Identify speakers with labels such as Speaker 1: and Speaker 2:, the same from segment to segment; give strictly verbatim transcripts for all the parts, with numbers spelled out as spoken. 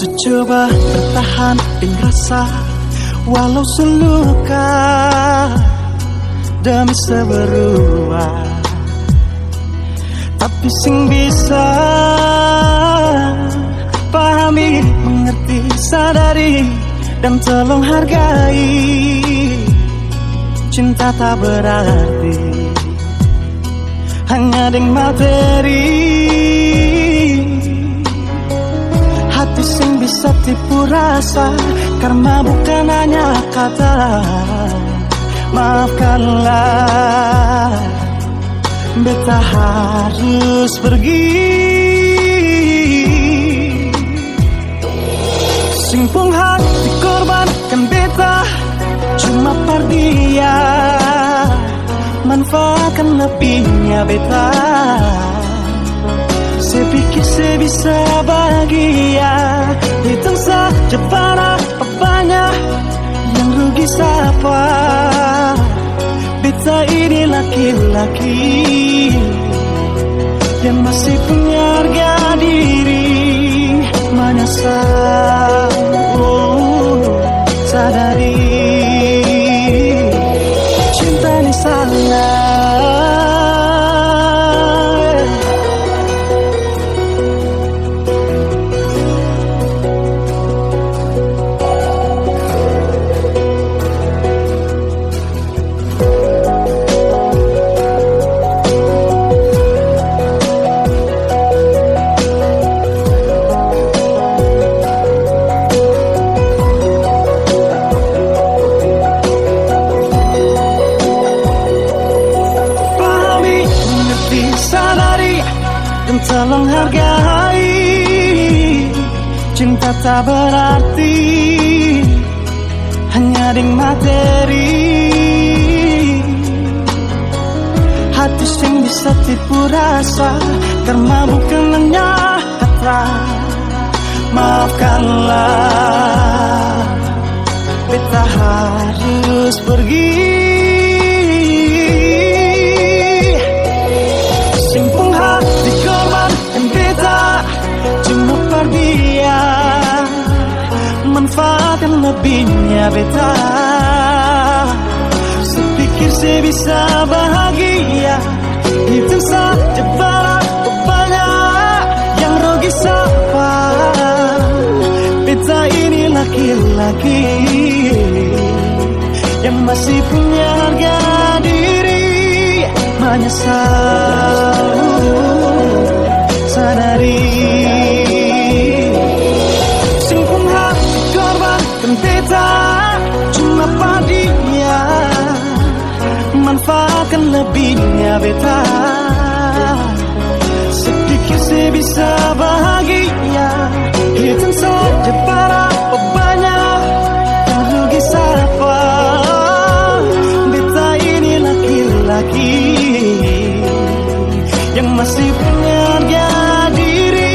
Speaker 1: Coba bertahan dengan rasa walau seluka demi seberua, tapi sing bisa pahami, mengerti, sadari dan tolong hargai. Cinta tak berarti hanya dengan materi. Hati sing bisa tipu rasa, karena bukan hanya kata. Maafkanlah, beta harus pergi. Simpung hati korbankan beta, cuma par dia. Manfaatkan lebihnya beta. Saya pikir saya bisa bahagia, hitung saja para banyak yang rugi siapa. Beta ini laki-laki yang masih punya harga diri. Menyesal, oh, sadari cinta ini salah. Tolong hargai, cinta tak berarti hanya dengan materi. Hati sing bisa tipu rasa, karena bukan hanya kata. Maafkanlah, beta harus pergi. Dia manfaatkan lebihnya beta. Sepikir saya bisa bahagia, itu saja berapa banyak yang rugi siapa. Beta ini laki-laki yang masih punya harga diri. Menyesal, sadari beta cuma padinya. Manfaatkan lebihnya beta. Sedikit saya bisa bahagia, hitung saja para banyak yang rugi siapa. Beta ini laki-laki yang masih punya harga diri.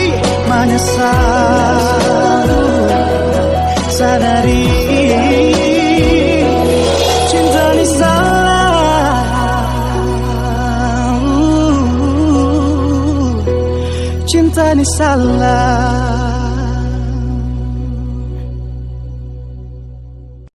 Speaker 1: Menyesal, sadari cinta ini salah. Cinta ini salah.